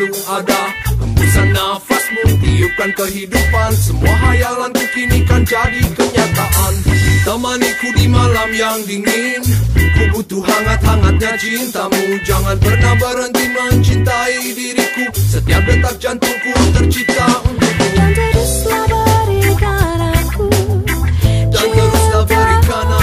selalu ada. Hembusan nafasmu tiupkan kehidupan. Semua hayalanku kini kan jadi kenyataan. Temaniku di malam yang dingin. Ku butuh hangat-hangatnya cintamu. Jangan pernah berhenti mencintai diriku. Setiap detak jantungku tercipta untukmu. Dan teruslah berikan aku Dan teruslah berikan